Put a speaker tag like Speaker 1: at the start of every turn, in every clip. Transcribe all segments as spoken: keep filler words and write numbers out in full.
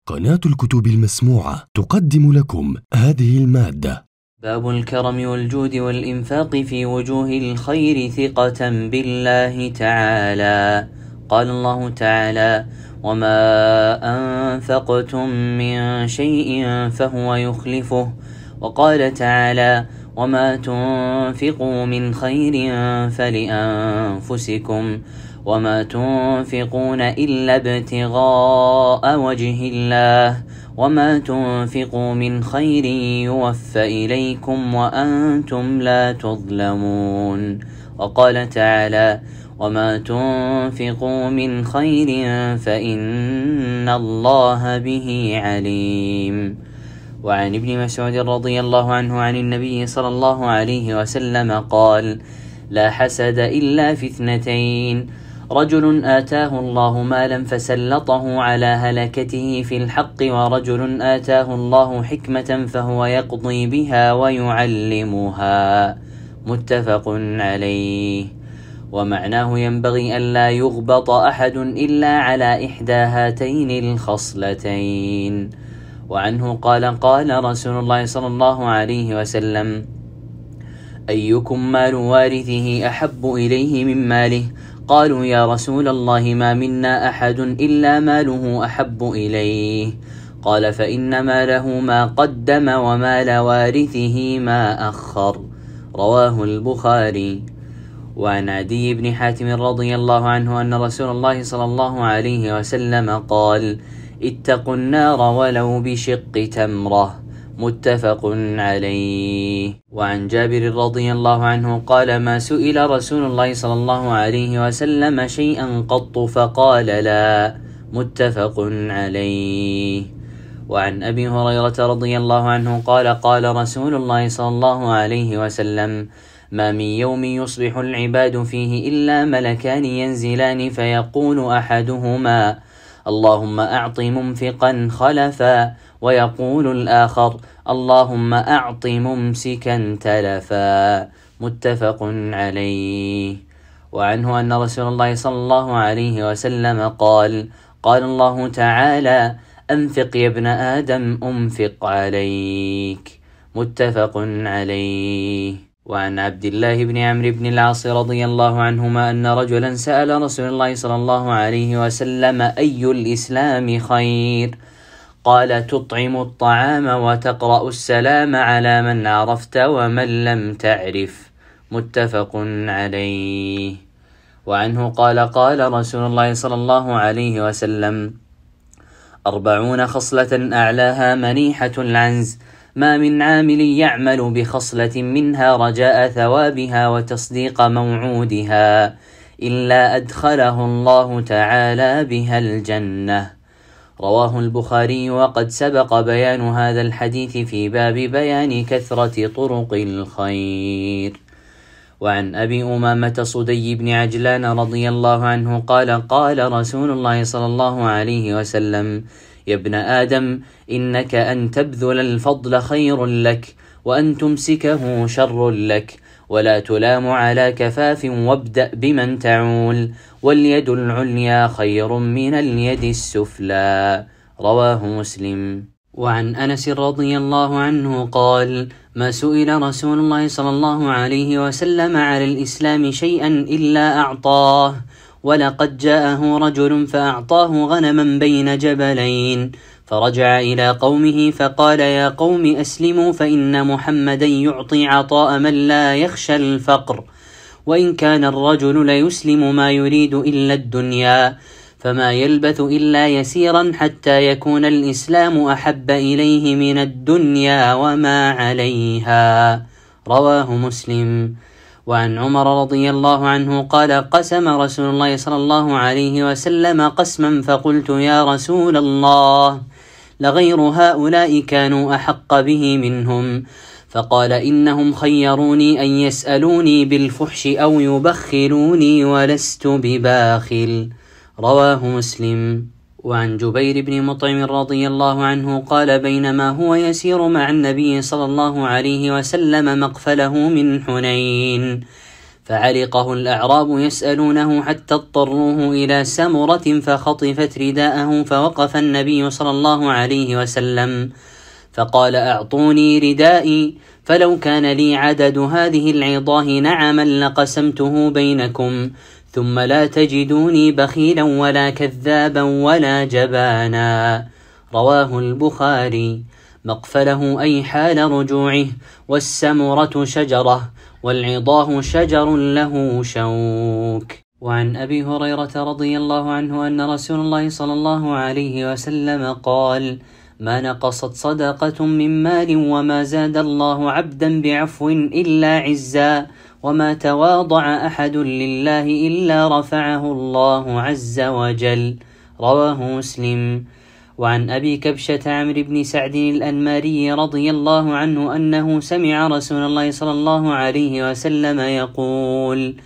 Speaker 1: قناة الكتب المسموعة تقدم لكم هذه المادة.
Speaker 2: باب الكرم والجود والإنفاق في وجوه الخير ثقة بالله تعالى. قال الله تعالى: وما أنفقتم من شيء فهو يخلفه. وقال تعالى: وما تنفقوا من خير فلأنفسكم وما تنفقون إلا ابتغاء وجه الله وما تنفقوا من خير يوفى إليكم وأنتم لا تظلمون. وقال تعالى: وما تنفقوا من خير فإن الله به عليم. وعن ابن مسعود رضي الله عنه عن النبي صلى الله عليه وسلم قال: لا حسد إلا في اثنتين: رجل آتاه الله مالا فسلطه على هلكته في الحق، ورجل آتاه الله حكمة فهو يقضي بها ويعلمها. متفق عليه. ومعناه: ينبغي ألا يغبط أحد إلا على إحدى هاتين الخصلتين. وعنه قال: قال رسول الله صلى الله عليه وسلم: أيكم مال وارثه أحب إليه من ماله؟ قالوا: يا رسول الله ما منا أحد إلا ماله أحب إليه. قال: فإن ماله ما قدم ومال وارثه ما أخر. رواه البخاري. وعن عدي بن حاتم رضي الله عنه أن رسول الله صلى الله عليه وسلم قال: اتقوا النار ولو بشق تمرة. متفق عليه. وعن جابر رضي الله عنه قال: ما سئل رسول الله صلى الله عليه وسلم شيئا قط فقال لا. متفق عليه. وعن أبي هريرة رضي الله عنه قال: قال رسول الله صلى الله عليه وسلم: ما من يوم يصبح العباد فيه إلا ملكان ينزلان فيقول أحدهما: اللهم أعط ممسكا خلفا، ويقول الآخر: اللهم أعط ممسكا تلفا. متفق عليه. وعنه أن رسول الله صلى الله عليه وسلم قال: قال الله تعالى: أنفق يا ابن آدم أنفق عليك. متفق عليه. وعن عبد الله بن عمرو بن العاص رضي الله عنهما أن رجلا سأل رسول الله صلى الله عليه وسلم: أي الإسلام خير؟ قال: تطعم الطعام وتقرأ السلام على من عرفت ومن لم تعرف. متفق عليه. وعنه قال: قال رسول الله صلى الله عليه وسلم: أربعون خصلة أعلاها منيحة العنز، ما من عامل يعمل بخصلة منها رجاء ثوابها وتصديق موعودها إلا أدخله الله تعالى بها الجنة. رواه البخاري. وقد سبق بيان هذا الحديث في باب بيان كثرة طرق الخير. وعن أبي أمامة صدي بن عجلان رضي الله عنه قال: قال رسول الله صلى الله عليه وسلم: يا ابن آدم، إنك أن تبذل الفضل خير لك، وأن تمسكه شر لك، ولا تلام على كفاف، وابدأ بمن تعول، واليد العليا خير من اليد السفلى. رواه مسلم. وعن أنس رضي الله عنه قال: ما سئل رسول الله صلى الله عليه وسلم على الإسلام شيئا إلا أعطاه، ولقد جاءه رجل فأعطاه غنما بين جبلين، فرجع إلى قومه فقال: يا قوم أسلموا، فإن محمدا يعطي عطاء من لا يخشى الفقر، وإن كان الرجل ليسلم ما يريد إلا الدنيا، فما يلبث إلا يسيرا حتى يكون الإسلام أحب إليه من الدنيا وما عليها. رواه مسلم. وعن عمر رضي الله عنه قال: قسم رسول الله صلى الله عليه وسلم قسما، فقلت: يا رسول الله، لغير هؤلاء كانوا أحق به منهم. فقال: إنهم خيروني أن يسألوني بالفحش أو يبخلوني، ولست بباخل. رواه مسلم. وعن جبير بن مطعم رضي الله عنه قال: بينما هو يسير مع النبي صلى الله عليه وسلم مقفله من حنين، فعلقه الأعراب يسألونه حتى اضطروه إلى سمرة فخطفت رداءه، فوقف النبي صلى الله عليه وسلم فقال: أعطوني ردائي، فلو كان لي عدد هذه العظاه نعما لقسمته بينكم، ثم لا تجدوني بخيلا ولا كذابا ولا جبانا. رواه البخاري. مقفله أي حال رجوعه، والسمرة شجرة، والعظاه شجر له شوك. وعن أبي هريرة رضي الله عنه أن رسول الله صلى الله عليه وسلم قال: ما نقصت صدقة من مال وما زاد الله عبدا بعفو إلا عزا، وما تواضع أحد لله إلا رفعه الله عز وجل. رواه مسلم. وعن أبي كبشة عمرو بن سعد الأنماري رضي الله عنه أنه سمع رسول الله صلى الله عليه وسلم يقول: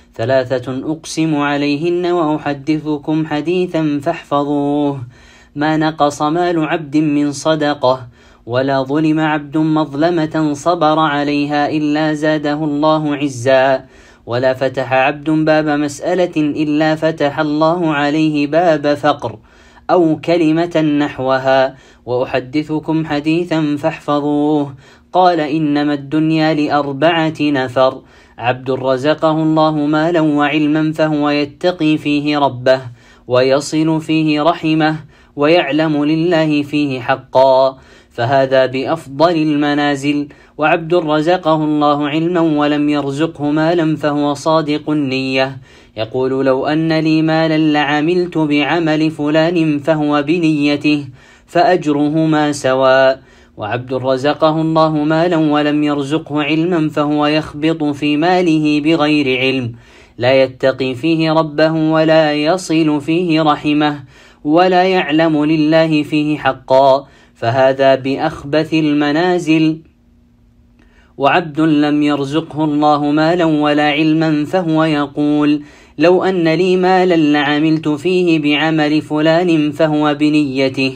Speaker 2: ثلاثة أقسم عليهن وأحدثكم حديثا فاحفظوه: ما نقص مال عبد من صدقة، ولا ظلم عبد مظلمة صبر عليها إلا زاده الله عزا، ولا فتح عبد باب مسألة إلا فتح الله عليه باب فقر أو كلمة نحوها. وأحدثكم حديثا فاحفظوه: قال: إنما الدنيا لأربعة نفر: عبد رزقه الله مالا وعلما فهو يتقي فيه ربه، ويصل فيه رحمه، ويعلم لله فيه حقا، فهذا بأفضل المنازل. وعبد رزقه الله علما ولم يرزقه مالا فهو صادق النية، يقول: لو أن لي مالا لعملت بعمل فلان فهو بنيته، فأجرهما سواء. وعبد رزقه الله مالا ولم يرزقه علما فهو يخبط في ماله بغير علم، لا يتقي فيه ربه ولا يصل فيه رحمه، ولا يعلم لله فيه حقا، فهذا بأخبث المنازل. وعبد لم يرزقه الله مالا ولا علما فهو يقول: لو أن لي مالا لعملت فيه بعمل فلان فهو بنيته،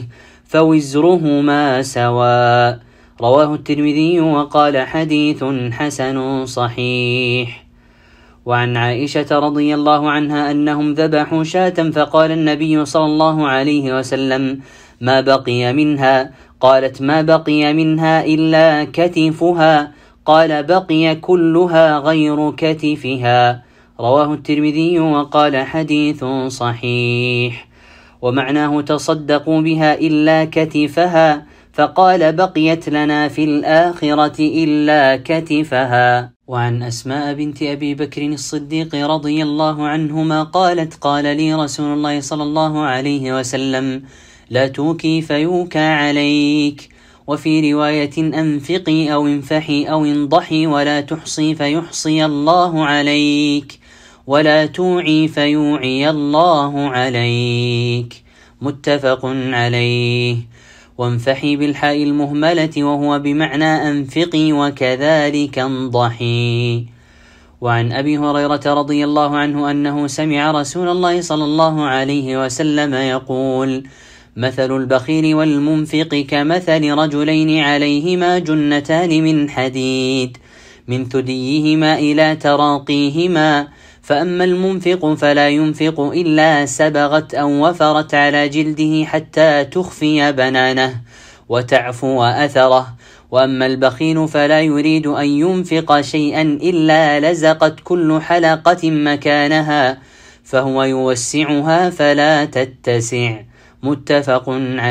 Speaker 2: فوزرهما سواء. رواه الترمذي وقال: حديث حسن صحيح. وعن عائشة رضي الله عنها أنهم ذبحوا شاة، فقال النبي صلى الله عليه وسلم: ما بقي منها؟ قالت: ما بقي منها إلا كتفها. قال: بقي كلها غير كتفها. رواه الترمذي وقال: حديث صحيح. ومعناه: تصدقوا بها إلا كتفها، فقال: بقيت لنا في الآخرة إلا كتفها. وعن أسماء بنت أبي بكر الصديق رضي الله عنهما قالت: قال لي رسول الله صلى الله عليه وسلم: لا توكي فيوكى عليك. وفي رواية: أنفقي أو انفحي أو انضحي، ولا تحصي فيحصي الله عليك، ولا توعي فيوعي الله عليك. متفق عليه. وانفحي بالحاء المهملة وهو بمعنى أنفقي، وكذلك انضحي. وعن أبي هريرة رضي الله عنه أنه سمع رسول الله صلى الله عليه وسلم يقول: مثل البخيل والمنفق كمثل رجلين عليهما جنتان من حديد، من ثديهما إلى تراقيهما، فأما المنفق فلا ينفق إلا سبغت أو وفرت على جلده حتى تخفي بنانه وتعفو أثره، وأما البخيل فلا يريد أن ينفق شيئا إلا لزقت كل حلقة مكانها، فهو يوسعها فلا تتسع. متفق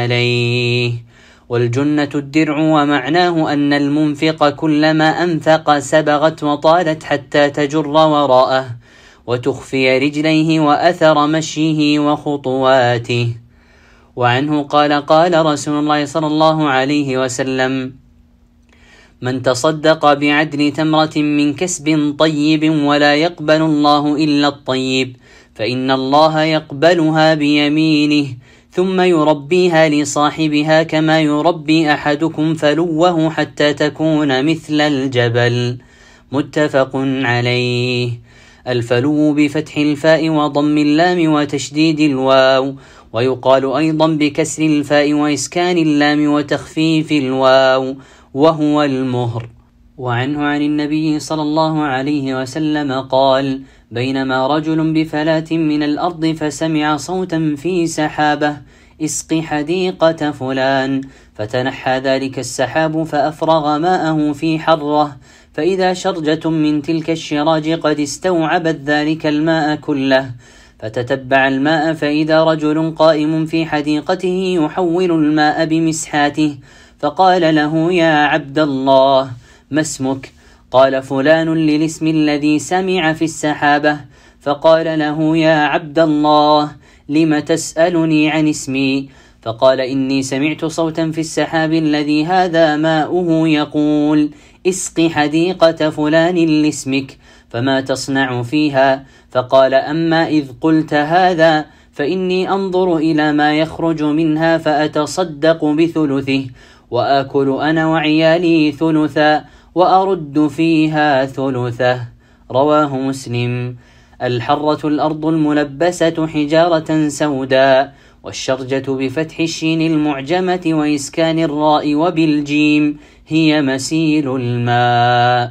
Speaker 2: عليه. والجنة الدرع، ومعناه أن المنفق كلما أنفق سبغت وطالت حتى تجر وراءه وتخفي رجليه وأثر مشيه وخطواته. وعنه قال: قال رسول الله صلى الله عليه وسلم: من تصدق بعدل تمرة من كسب طيب ولا يقبل الله إلا الطيب، فإن الله يقبلها بيمينه، ثم يربيها لصاحبها كما يربي أحدكم فلوه حتى تكون مثل الجبل. متفق عليه. الفلو بفتح الفاء وضم اللام وتشديد الواو، ويقال أيضا بكسر الفاء وإسكان اللام وتخفيف الواو، وهو المهر. وعنه عن النبي صلى الله عليه وسلم قال: بينما رجل بفلاة من الأرض فسمع صوتا في سحابة: اسق حديقة فلان، فتنحى ذلك السحاب فأفرغ ماءه في حرة، فإذا شرجة من تلك الشراج قد استوعبت ذلك الماء كله، فتتبع الماء فإذا رجل قائم في حديقته يحول الماء بمسحاته، فقال له: يا عبد الله، ما اسمك؟ قال: فلان، للاسم الذي سمع في السحابة. فقال له: يا عبد الله، لم تسألني عن اسمي؟ فقال: إني سمعت صوتا في السحاب الذي هذا ماؤه يقول: اسق حديقة فلان لاسمك، فما تصنع فيها؟ فقال: أما إذ قلت هذا فإني أنظر إلى ما يخرج منها فأتصدق بثلثه، وآكل أنا وعيالي ثلثا، وأرد فيها ثلثه. رواه مسلم. الحرة الأرض الملبسة حجارة سوداء، والشرجة بفتح الشين المعجمة وإسكان الراء وبالجيم هي مسيل الماء.